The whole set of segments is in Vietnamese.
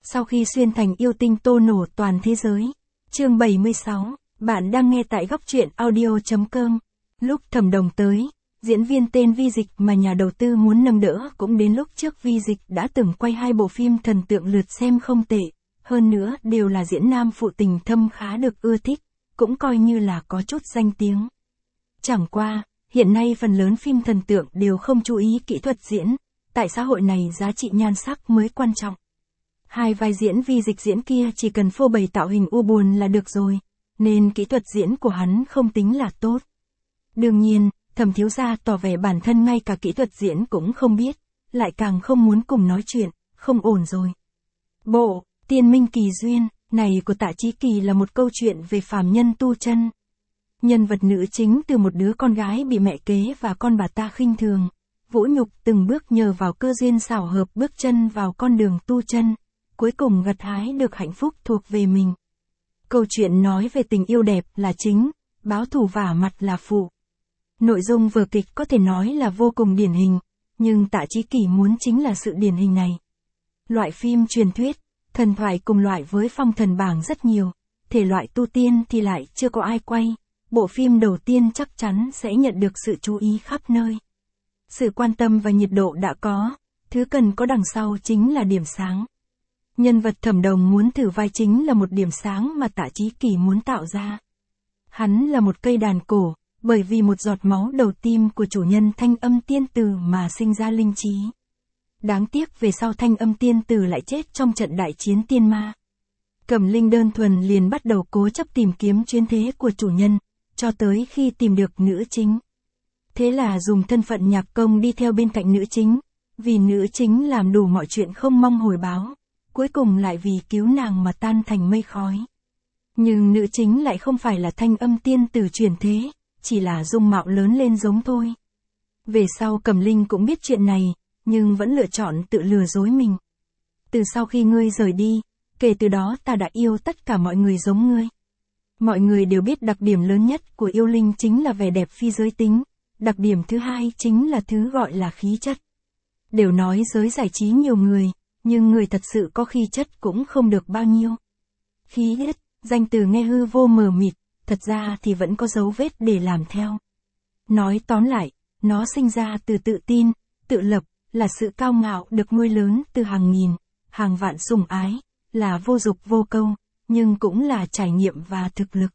Sau khi xuyên thành yêu tinh tô nổ toàn thế giới. Chương 76, bạn đang nghe tại góc truyện audio.com. Lúc Thẩm Đồng tới, diễn viên tên Vi Dịch mà nhà đầu tư muốn nâng đỡ cũng đến lúc trước. Vi Dịch đã từng quay 2 bộ phim thần tượng lượt xem không tệ, hơn nữa đều là diễn nam phụ tình thâm khá được ưa thích, cũng coi như là có chút danh tiếng. Chẳng qua, hiện nay phần lớn phim thần tượng đều không chú ý kỹ thuật diễn, tại xã hội này giá trị nhan sắc mới quan trọng. 2 vai diễn Vi Dịch diễn kia chỉ cần phô bày tạo hình u buồn là được rồi, nên kỹ thuật diễn của hắn không tính là tốt. Đương nhiên, Thẩm thiếu gia tỏ vẻ bản thân ngay cả kỹ thuật diễn cũng không biết, lại càng không muốn cùng nói chuyện, không ổn rồi. Bộ Tiên Minh Kỳ Duyên này của Tạ Chí Kỳ là một câu chuyện về phàm nhân tu chân. Nhân vật nữ chính từ một đứa con gái bị mẹ kế và con bà ta khinh thường, vũ nhục từng bước nhờ vào cơ duyên xảo hợp bước chân vào con đường tu chân, cuối cùng gặt hái được hạnh phúc thuộc về mình. Câu chuyện nói về tình yêu đẹp là chính, báo thù vả mặt là phụ. Nội dung vở kịch có thể nói là vô cùng điển hình, nhưng Tạ Chí Kỳ muốn chính là sự điển hình này. Loại phim truyền thuyết, thần thoại cùng loại với phong thần bảng rất nhiều, thể loại tu tiên thì lại chưa có ai quay. Bộ phim đầu tiên chắc chắn sẽ nhận được sự chú ý khắp nơi. Sự quan tâm và nhiệt độ đã có, thứ cần có đằng sau chính là điểm sáng. Nhân vật Thẩm Đồng muốn thử vai chính là một điểm sáng mà Tạ Chí Kỳ muốn tạo ra. Hắn là một cây đàn cổ, bởi vì một giọt máu đầu tim của chủ nhân Thanh Âm Tiên Tử mà sinh ra linh trí. Đáng tiếc về sau Thanh Âm Tiên Tử lại chết trong trận đại chiến tiên ma. Cẩm Linh đơn thuần liền bắt đầu cố chấp tìm kiếm chuyến thế của chủ nhân, cho tới khi tìm được nữ chính. Thế là dùng thân phận nhạc công đi theo bên cạnh nữ chính, vì nữ chính làm đủ mọi chuyện không mong hồi báo, cuối cùng lại vì cứu nàng mà tan thành mây khói. Nhưng nữ chính lại không phải là Thanh Âm Tiên Tử chuyển thế, chỉ là dung mạo lớn lên giống thôi. Về sau Cẩm Linh cũng biết chuyện này, nhưng vẫn lựa chọn tự lừa dối mình. Từ sau khi ngươi rời đi, kể từ đó ta đã yêu tất cả mọi người giống ngươi. Mọi người đều biết đặc điểm lớn nhất của yêu linh chính là vẻ đẹp phi giới tính, đặc điểm thứ hai chính là thứ gọi là khí chất. Đều nói giới giải trí nhiều người, nhưng người thật sự có khí chất cũng không được bao nhiêu. Khí chất, danh từ nghe hư vô mờ mịt, thật ra thì vẫn có dấu vết để làm theo. Nói tóm lại, nó sinh ra từ tự tin, tự lập, là sự cao ngạo được nuôi lớn từ hàng nghìn, hàng vạn sủng ái, là vô dục vô câu, nhưng cũng là trải nghiệm và thực lực.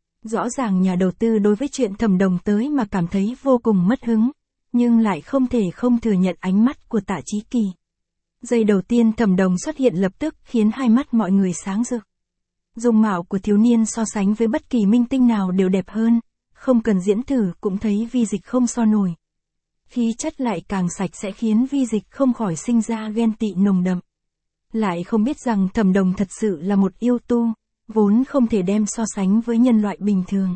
Rõ ràng nhà đầu tư đối với chuyện Thẩm Đồng tới mà cảm thấy vô cùng mất hứng, nhưng lại không thể không thừa nhận ánh mắt của Tạ Chí Kỳ. Giây đầu tiên Thẩm Đồng xuất hiện lập tức khiến hai mắt mọi người sáng rực. Dung mạo của thiếu niên so sánh với bất kỳ minh tinh nào đều đẹp hơn, không cần diễn thử cũng thấy Vi Dịch không so nổi. Khí chất lại càng sạch sẽ khiến Vi Dịch không khỏi sinh ra ghen tị nồng đậm. Lại không biết rằng Thẩm Đồng thật sự là một yêu tu, vốn không thể đem so sánh với nhân loại bình thường.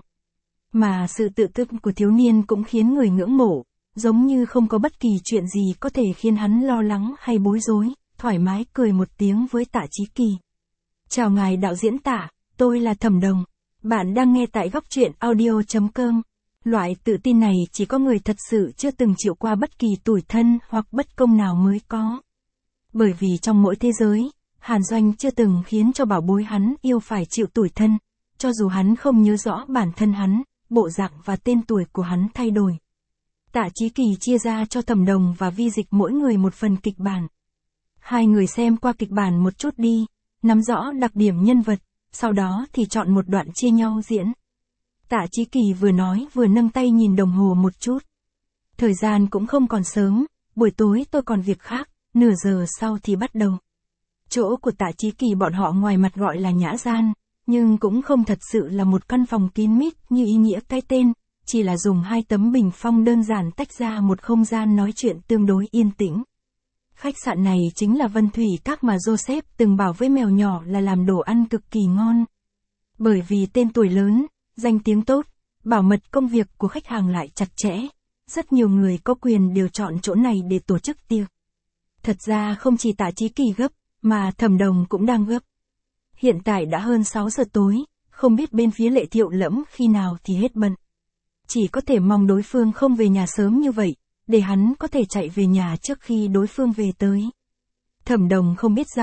Mà sự tự tức của thiếu niên cũng khiến người ngưỡng mộ, giống như không có bất kỳ chuyện gì có thể khiến hắn lo lắng hay bối rối, thoải mái cười một tiếng với Tạ Chí Kỳ. Chào ngài đạo diễn Tạ, tôi là Thẩm Đồng. Bạn đang nghe tại góc truyện audio.com. Loại tự tin này chỉ có người thật sự chưa từng chịu qua bất kỳ tủi thân hoặc bất công nào mới có. Bởi vì trong mỗi thế giới, Hàn Doanh chưa từng khiến cho bảo bối hắn yêu phải chịu tủi thân, cho dù hắn không nhớ rõ bản thân hắn, bộ dạng và tên tuổi của hắn thay đổi. Tạ Chí Kỳ chia ra cho Thẩm Đồng và Vi Dịch mỗi người một phần kịch bản. Hai người xem qua kịch bản một chút đi, nắm rõ đặc điểm nhân vật, sau đó thì chọn một đoạn chia nhau diễn. Tạ Chí Kỳ vừa nói vừa nâng tay nhìn đồng hồ một chút. Thời gian cũng không còn sớm, buổi tối tôi còn việc khác, nửa giờ sau thì bắt đầu. Chỗ của Tạ Chí Kỳ bọn họ ngoài mặt gọi là nhã gian, nhưng cũng không thật sự là một căn phòng kín mít như ý nghĩa cái tên, chỉ là dùng 2 tấm bình phong đơn giản tách ra một không gian nói chuyện tương đối yên tĩnh. Khách sạn này chính là Vân Thủy Các mà Joseph từng bảo với mèo nhỏ là làm đồ ăn cực kỳ ngon. Bởi vì tên tuổi lớn, danh tiếng tốt, bảo mật công việc của khách hàng lại chặt chẽ, rất nhiều người có quyền đều chọn chỗ này để tổ chức tiệc. Thật ra không chỉ Tạ Chí Kỳ gấp, mà Thẩm Đồng cũng đang gấp. Hiện tại đã hơn 6 giờ tối, không biết bên phía Lệ Thiệu Lẫm khi nào thì hết bận. Chỉ có thể mong đối phương không về nhà sớm như vậy, để hắn có thể chạy về nhà trước khi đối phương về tới. Thẩm Đồng không biết rằng,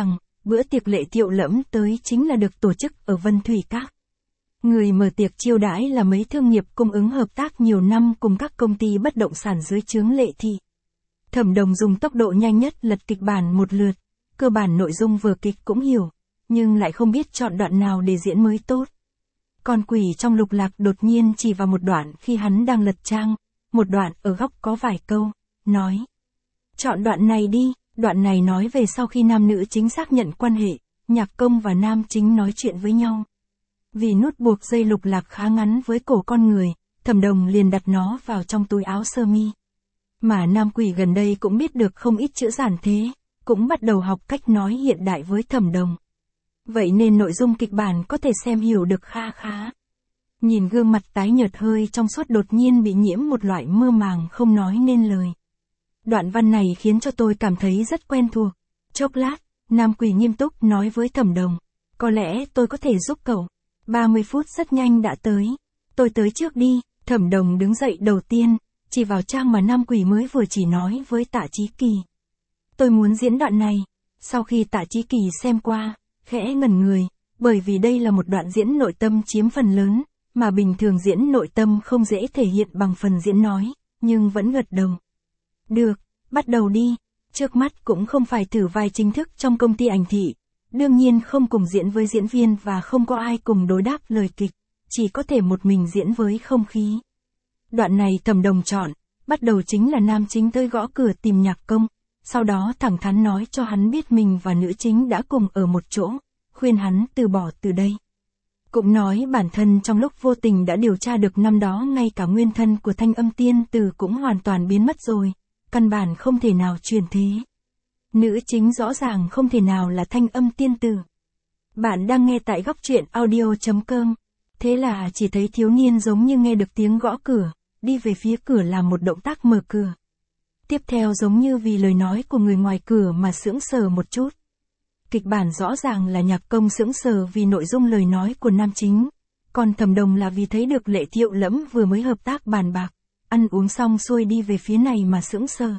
Bữa tiệc Lệ Thiệu Lẫm tới chính là được tổ chức ở Vân Thủy Các. Người mở tiệc chiêu đãi là mấy thương nghiệp cung ứng hợp tác nhiều năm cùng các công ty bất động sản dưới trướng Lệ Thị. Thẩm Đồng dùng tốc độ nhanh nhất lật kịch bản một lượt, cơ bản nội dung vở kịch cũng hiểu, nhưng lại không biết chọn đoạn nào để diễn mới tốt. Con quỷ trong Lục Lạc đột nhiên chỉ vào một đoạn khi hắn đang lật trang, một đoạn ở góc có vài câu, nói. Chọn đoạn này đi, đoạn này nói về sau khi nam nữ chính xác nhận quan hệ, nhạc công và nam chính nói chuyện với nhau. Vì nút buộc dây Lục Lạc khá ngắn với cổ con người, Thẩm Đồng liền đặt nó vào trong túi áo sơ mi. Mà nam quỷ gần đây cũng biết được không ít chữ giản thế, cũng bắt đầu học cách nói hiện đại với Thẩm Đồng. Vậy nên nội dung kịch bản có thể xem hiểu được kha khá. Nhìn gương mặt tái nhợt hơi trong suốt đột nhiên bị nhiễm một loại mơ màng không nói nên lời. Đoạn văn này khiến cho tôi cảm thấy rất quen thuộc. Chốc lát, nam quỷ nghiêm túc nói với Thẩm Đồng. Có lẽ tôi có thể giúp cậu. 30 phút rất nhanh đã tới. Tôi tới trước đi. Thẩm Đồng đứng dậy đầu tiên, chỉ vào trang mà nam quỷ mới vừa chỉ nói với Tạ Chí Kỳ. Tôi muốn diễn đoạn này. Sau khi Tạ Chí Kỳ xem qua, khẽ ngẩn người, bởi vì đây là một đoạn diễn nội tâm chiếm phần lớn, mà bình thường diễn nội tâm không dễ thể hiện bằng phần diễn nói, nhưng vẫn gật đầu. Được, bắt đầu đi. Trước mắt cũng không phải thử vai chính thức trong công ty ảnh thị. Đương nhiên không cùng diễn với diễn viên và không có ai cùng đối đáp lời kịch, chỉ có thể một mình diễn với không khí. Đoạn này Thẩm Đồng chọn, bắt đầu chính là nam chính tới gõ cửa tìm nhạc công, sau đó thẳng thắn nói cho hắn biết mình và nữ chính đã cùng ở một chỗ, khuyên hắn từ bỏ từ đây. Cũng nói bản thân trong lúc vô tình đã điều tra được năm đó ngay cả nguyên thân của Thanh Âm Tiên Tử cũng hoàn toàn biến mất rồi, căn bản không thể nào truyền thế. Nữ chính rõ ràng không thể nào là Thanh Âm Tiên Tử. Bạn đang nghe tại góc truyện audio.com. Thế là chỉ thấy thiếu niên giống như nghe được tiếng gõ cửa, đi về phía cửa làm một động tác mở cửa. Tiếp theo giống như vì lời nói của người ngoài cửa mà sững sờ một chút. Kịch bản rõ ràng là nhạc công sững sờ vì nội dung lời nói của nam chính, còn Thẩm Đồng là vì thấy được Lệ Thiệu Lẫm vừa mới hợp tác bàn bạc, ăn uống xong xuôi đi về phía này mà sững sờ.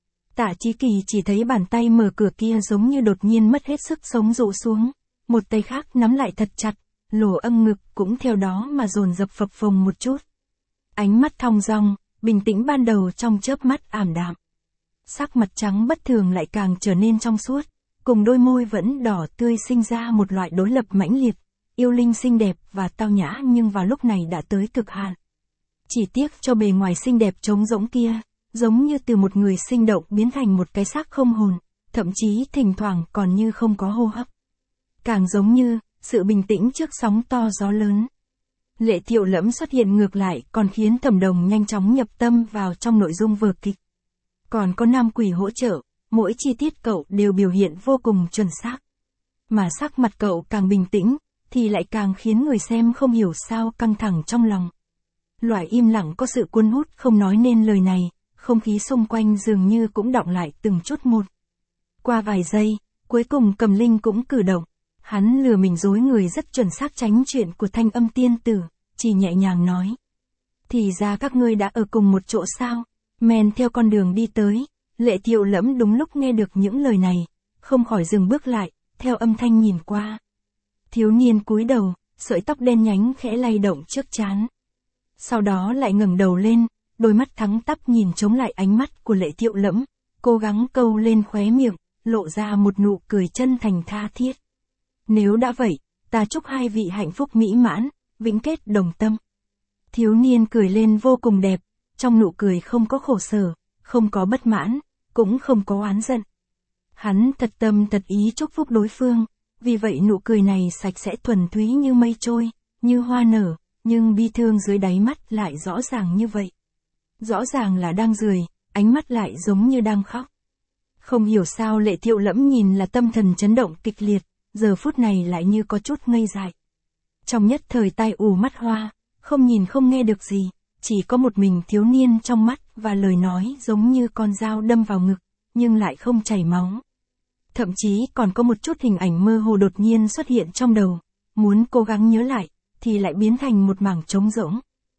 Tạ Chí Kỳ chỉ thấy bàn tay mở cửa kia giống như đột nhiên mất hết sức sống rũ xuống, một tay khác nắm lại thật chặt, lỗ âm ngực cũng theo đó mà dồn dập phập phồng một chút. Ánh mắt thong dong, bình tĩnh ban đầu trong chớp mắt ảm đạm. Sắc mặt trắng bất thường lại càng trở nên trong suốt, cùng đôi môi vẫn đỏ tươi sinh ra một loại đối lập mãnh liệt, yêu linh xinh đẹp và tao nhã nhưng vào lúc này đã tới cực hạn. Chỉ tiếc cho bề ngoài xinh đẹp trống rỗng kia, giống như từ một người sinh động biến thành một cái xác không hồn, thậm chí thỉnh thoảng còn như không có hô hấp. Càng giống như sự bình tĩnh trước sóng to gió lớn. Lệ Thiệu Lẫm xuất hiện ngược lại còn khiến Thẩm Đồng nhanh chóng nhập tâm vào trong nội dung vở kịch. Còn có nam quỷ hỗ trợ, mỗi chi tiết cậu đều biểu hiện vô cùng chuẩn xác. Mà sắc mặt cậu càng bình tĩnh, thì lại càng khiến người xem không hiểu sao căng thẳng trong lòng. Loại im lặng có sự cuốn hút không nói nên lời này, không khí xung quanh dường như cũng đọng lại từng chút một. Qua vài giây, cuối cùng Cầm Linh cũng cử động. Hắn lừa mình dối người rất chuẩn xác tránh chuyện của Thanh Âm Tiên Tử, chỉ nhẹ nhàng nói. Thì ra các ngươi đã ở cùng một chỗ sao? Men theo con đường đi tới, Lệ Thiệu Lẫm đúng lúc nghe được những lời này, không khỏi dừng bước lại, theo âm thanh nhìn qua. Thiếu niên cúi đầu, sợi tóc đen nhánh khẽ lay động trước trán. Sau đó lại ngẩng đầu lên, đôi mắt thắng tắp nhìn chống lại ánh mắt của Lệ Thiệu Lẫm, cố gắng câu lên khóe miệng, lộ ra một nụ cười chân thành tha thiết. Nếu đã vậy, ta chúc hai vị hạnh phúc mỹ mãn, vĩnh kết đồng tâm. Thiếu niên cười lên vô cùng đẹp, trong nụ cười không có khổ sở, không có bất mãn, cũng không có oán giận. Hắn thật tâm thật ý chúc phúc đối phương, vì vậy nụ cười này sạch sẽ thuần túy như mây trôi, như hoa nở, nhưng bi thương dưới đáy mắt lại rõ ràng như vậy. Rõ ràng là đang rười, ánh mắt lại giống như đang khóc. Không hiểu sao Lệ Thiệu Lẫm nhìn là tâm thần chấn động kịch liệt, giờ phút này lại như có chút ngây dại. Trong nhất thời tai ù mắt hoa, không nhìn không nghe được gì, chỉ có một mình thiếu niên trong mắt và lời nói giống như con dao đâm vào ngực, nhưng lại không chảy máu. Thậm chí còn có một chút hình ảnh mơ hồ đột nhiên xuất hiện trong đầu, muốn cố gắng nhớ lại, thì lại biến thành một mảng trống rỗng.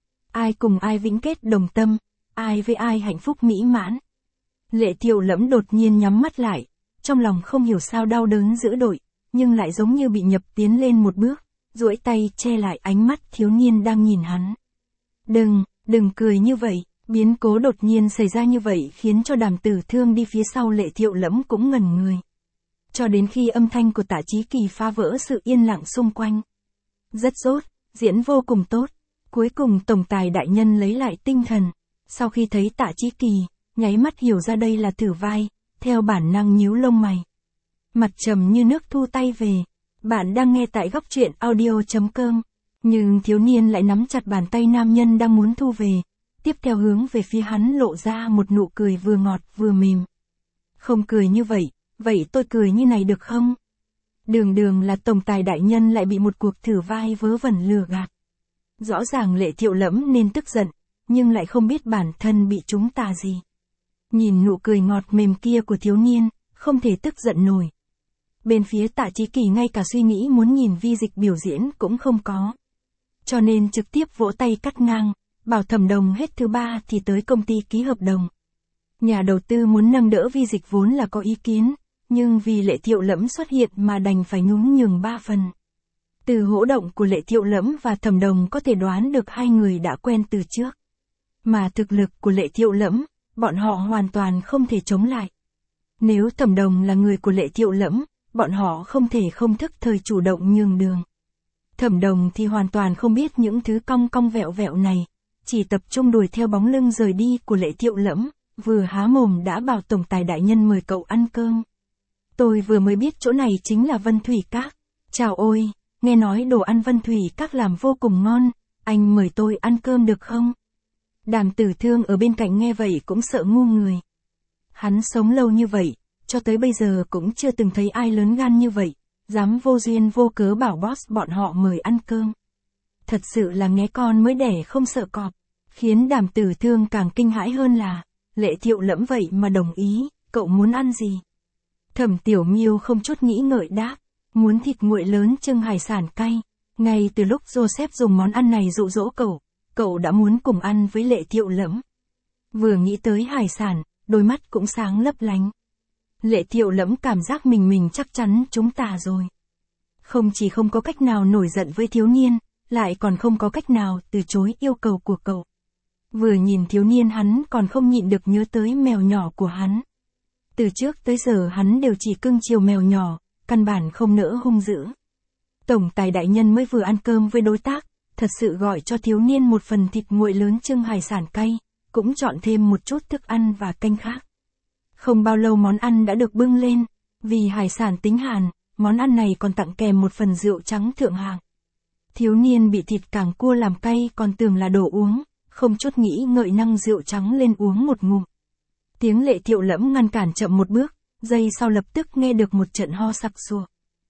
Ai cùng ai vĩnh kết đồng tâm, ai với ai hạnh phúc mỹ mãn. Lệ Thiệu Lẫm đột nhiên nhắm mắt lại, trong lòng không hiểu sao đau đớn dữ dội, nhưng lại giống như bị nhập tiến lên một bước, duỗi tay che lại ánh mắt thiếu niên đang nhìn hắn. Đừng cười như vậy, biến cố đột nhiên xảy ra như vậy khiến cho Đàm Tử Thương đi phía sau Lệ Thiệu Lẫm cũng ngẩn người. Cho đến khi âm thanh của Tạ Chí Kỳ phá vỡ sự yên lặng xung quanh. Rất tốt, diễn vô cùng tốt. Cuối cùng tổng tài đại nhân lấy lại tinh thần. Sau khi thấy Tạ Chí Kỳ, nháy mắt hiểu ra đây là thử vai, theo bản năng nhíu lông mày. Mặt trầm như nước thu tay về. Bạn đang nghe tại góc truyện audio.com. Nhưng thiếu niên lại nắm chặt bàn tay nam nhân đang muốn thu về. Tiếp theo hướng về phía hắn lộ ra một nụ cười vừa ngọt vừa mềm. Không cười như vậy, vậy tôi cười như này được không? Đường là tổng tài đại nhân lại bị một cuộc thử vai vớ vẩn lừa gạt. Rõ ràng Lệ Thiệu Lẫm nên tức giận, nhưng lại không biết bản thân bị chúng tà gì. Nhìn nụ cười ngọt mềm kia của thiếu niên, không thể tức giận nổi. Bên phía Tạ Chí Kỳ ngay cả suy nghĩ muốn nhìn Vi Dịch biểu diễn cũng không có. Cho nên trực tiếp vỗ tay cắt ngang, bảo Thẩm Đồng hết thứ 3 thì tới công ty ký hợp đồng. Nhà đầu tư muốn nâng đỡ Vi Dịch vốn là có ý kiến, nhưng vì Lệ Thiệu Lẫm xuất hiện mà đành phải nhún nhường 3 phần. Từ hỗ động của Lệ Thiệu Lẫm và Thẩm Đồng có thể đoán được hai người đã quen từ trước. Mà thực lực của Lệ Thiệu Lẫm, bọn họ hoàn toàn không thể chống lại. Nếu Thẩm Đồng là người của Lệ Thiệu Lẫm, bọn họ không thể không thức thời chủ động nhường đường. Thẩm Đồng thì hoàn toàn không biết những thứ cong cong vẹo vẹo này, chỉ tập trung đuổi theo bóng lưng rời đi của Lệ Thiệu Lẫm, vừa há mồm đã bảo tổng tài đại nhân mời cậu ăn cơm. Tôi vừa mới biết chỗ này chính là Vân Thủy Các. Chào ôi, nghe nói đồ ăn Vân Thủy Các làm vô cùng ngon, anh mời tôi ăn cơm được không? Đàm Tử Thương ở bên cạnh nghe vậy cũng sợ ngu người. Hắn sống lâu như vậy, cho tới bây giờ cũng chưa từng thấy ai lớn gan như vậy, dám vô duyên vô cớ bảo boss bọn họ mời ăn cơm. Thật sự là nghé con mới đẻ không sợ cọp, khiến Đàm Tử Thương càng kinh hãi hơn là, Lệ Thiệu Lẫm vậy mà đồng ý, cậu muốn ăn gì? Thẩm Tiểu Miêu không chút nghĩ ngợi đáp, muốn thịt nguội lớn chưng hải sản cay. Ngay từ lúc Joseph dùng món ăn này dụ dỗ cậu đã muốn cùng ăn với Lệ Thiệu Lẫm. Vừa nghĩ tới hải sản, đôi mắt cũng sáng lấp lánh. Lệ Thiệu Lẫm cảm giác mình chắc chắn chúng ta rồi. Không chỉ không có cách nào nổi giận với thiếu niên, lại còn không có cách nào từ chối yêu cầu của cậu. Vừa nhìn thiếu niên hắn còn không nhịn được nhớ tới mèo nhỏ của hắn. Từ trước tới giờ hắn đều chỉ cưng chiều mèo nhỏ, căn bản không nỡ hung dữ. Tổng tài đại nhân mới vừa ăn cơm với đối tác, thật sự gọi cho thiếu niên một phần thịt nguội lớn chưng hải sản cay, cũng chọn thêm một chút thức ăn và canh khác. Không bao lâu món ăn đã được bưng lên, vì hải sản tính hàn, món ăn này còn tặng kèm một phần rượu trắng thượng hạng. Thiếu niên bị thịt cảng cua làm cay còn tưởng là đồ uống, không chút nghĩ ngợi nâng rượu trắng lên uống một ngụm. Tiếng Lệ Thiệu Lẫm ngăn cản chậm một bước, giây sau lập tức nghe được một trận ho sặc sụa.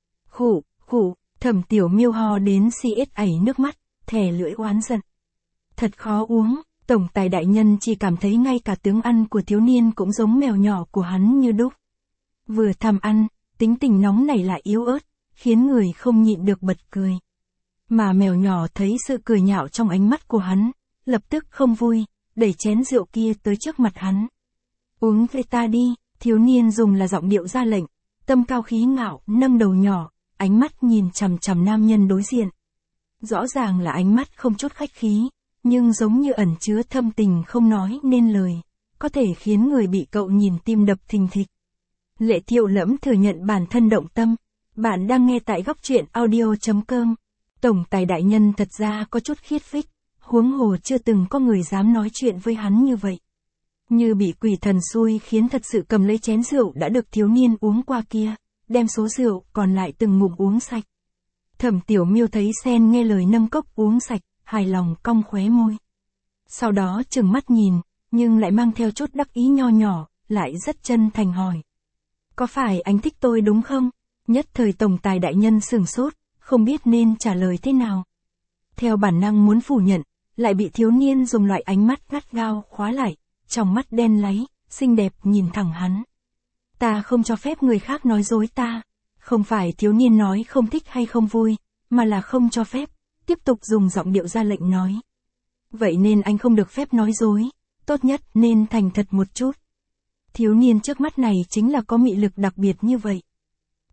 Khụ, Thẩm Tiểu Miêu ho đến xiết ảy nước mắt, thè lưỡi oán giận. Thật khó uống, tổng tài đại nhân chỉ cảm thấy ngay cả tướng ăn của thiếu niên cũng giống mèo nhỏ của hắn như đúc. Vừa tham ăn, tính tình nóng này lại yếu ớt, khiến người không nhịn được bật cười. Mà mèo nhỏ thấy sự cười nhạo trong ánh mắt của hắn, lập tức không vui, đẩy chén rượu kia tới trước mặt hắn. Uống với ta đi, thiếu niên dùng là giọng điệu ra lệnh, tâm cao khí ngạo, nâng đầu nhỏ, ánh mắt nhìn chằm chằm nam nhân đối diện. Rõ ràng là ánh mắt không chút khách khí, nhưng giống như ẩn chứa thâm tình không nói nên lời, có thể khiến người bị cậu nhìn tim đập thình thịch. Lệ Thiệu Lẫm thừa nhận bản thân động tâm. Bạn đang nghe tại góc truyện audio.com. Tổng tài đại nhân thật ra có chút khiết phích, huống hồ chưa từng có người dám nói chuyện với hắn như vậy. Như bị quỷ thần xui khiến thật sự cầm lấy chén rượu đã được thiếu niên uống qua kia, đem số rượu còn lại từng ngụm uống sạch. Thẩm Tiểu Miêu thấy Sen nghe lời nâng cốc uống sạch, hài lòng cong khóe môi. Sau đó trừng mắt nhìn, nhưng lại mang theo chút đắc ý nho nhỏ, lại rất chân thành hỏi. Có phải anh thích tôi đúng không? Nhất thời tổng tài đại nhân sửng sốt, không biết nên trả lời thế nào. Theo bản năng muốn phủ nhận, lại bị thiếu niên dùng loại ánh mắt gắt gao khóa lại, trong mắt đen láy, xinh đẹp nhìn thẳng hắn. Ta không cho phép người khác nói dối ta. Không phải thiếu niên nói không thích hay không vui, mà là không cho phép, tiếp tục dùng giọng điệu ra lệnh nói. Vậy nên anh không được phép nói dối, tốt nhất nên thành thật một chút. Thiếu niên trước mắt này chính là có mị lực đặc biệt như vậy.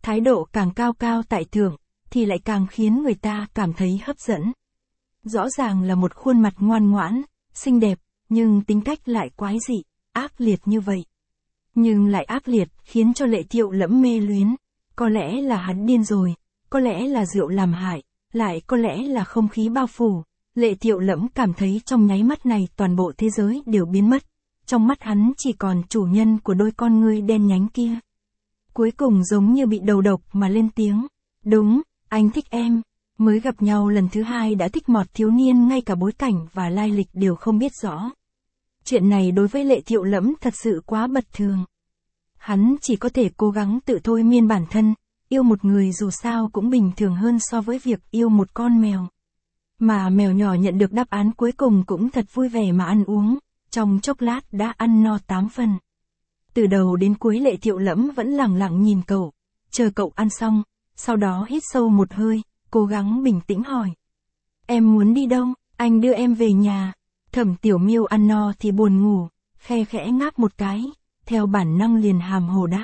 Thái độ càng cao cao tại thượng, thì lại càng khiến người ta cảm thấy hấp dẫn. Rõ ràng là một khuôn mặt ngoan ngoãn, xinh đẹp, nhưng tính cách lại quái dị, ác liệt như vậy. Nhưng lại ác liệt khiến cho Lệ Thiệu Lẫm mê luyến. Có lẽ là hắn điên rồi, có lẽ là rượu làm hại, lại có lẽ là không khí bao phủ. Lệ Thiệu Lẫm cảm thấy trong nháy mắt này toàn bộ thế giới đều biến mất. Trong mắt hắn chỉ còn chủ nhân của đôi con ngươi đen nhánh kia. Cuối cùng giống như bị đầu độc mà lên tiếng. Đúng, anh thích em. Mới gặp nhau lần thứ hai đã thích một thiếu niên ngay cả bối cảnh và lai lịch đều không biết rõ. Chuyện này đối với Lệ Thiệu Lẫm thật sự quá bất thường. Hắn chỉ có thể cố gắng tự thôi miên bản thân, yêu một người dù sao cũng bình thường hơn so với việc yêu một con mèo. Mà mèo nhỏ nhận được đáp án cuối cùng cũng thật vui vẻ mà ăn uống, trong chốc lát đã ăn no 8 phần. Từ đầu đến cuối Lệ Thiệu Lẫm vẫn lẳng lặng nhìn cậu, chờ cậu ăn xong, sau đó hít sâu một hơi, cố gắng bình tĩnh hỏi. Em muốn đi đâu, anh đưa em về nhà. Thẩm Tiểu Miêu ăn no thì buồn ngủ, khe khẽ ngáp một cái, theo bản năng liền hàm hồ đáp.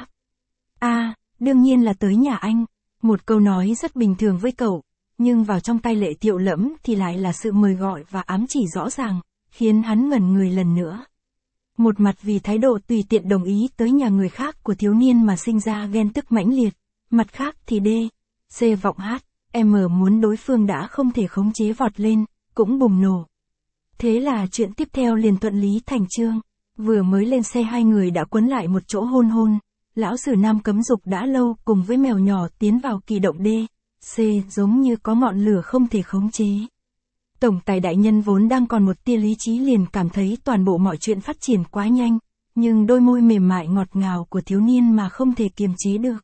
Đương nhiên là tới nhà anh. Một câu nói rất bình thường với cậu, nhưng vào trong tay Lệ Thiệu Lẫm thì lại là sự mời gọi và ám chỉ rõ ràng, khiến hắn ngẩn người lần nữa. Một mặt vì thái độ tùy tiện đồng ý tới nhà người khác của thiếu niên mà sinh ra ghen tức mãnh liệt, mặt khác thì C vọng hát, muốn đối phương đã không thể khống chế vọt lên, cũng bùng nổ. Thế là chuyện tiếp theo liền thuận lý thành chương, vừa mới lên xe hai người đã quấn lại một chỗ hôn. Lão Sử Nam cấm dục đã lâu cùng với mèo nhỏ tiến vào kỳ động C giống như có ngọn lửa không thể khống chế. Tổng tài đại nhân vốn đang còn một tia lý trí liền cảm thấy toàn bộ mọi chuyện phát triển quá nhanh, nhưng đôi môi mềm mại ngọt ngào của thiếu niên mà không thể kiềm chế được.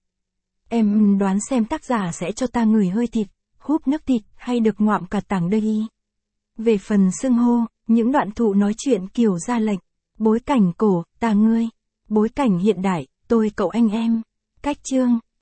Em đoán xem tác giả sẽ cho ta ngửi hơi thịt, húp nước thịt hay được ngoạm cả tảng đây y. Về phần xưng hô, những đoạn thụ nói chuyện kiểu ra lệnh, bối cảnh cổ, ta ngươi, bối cảnh hiện đại, tôi cậu anh em, cách chương,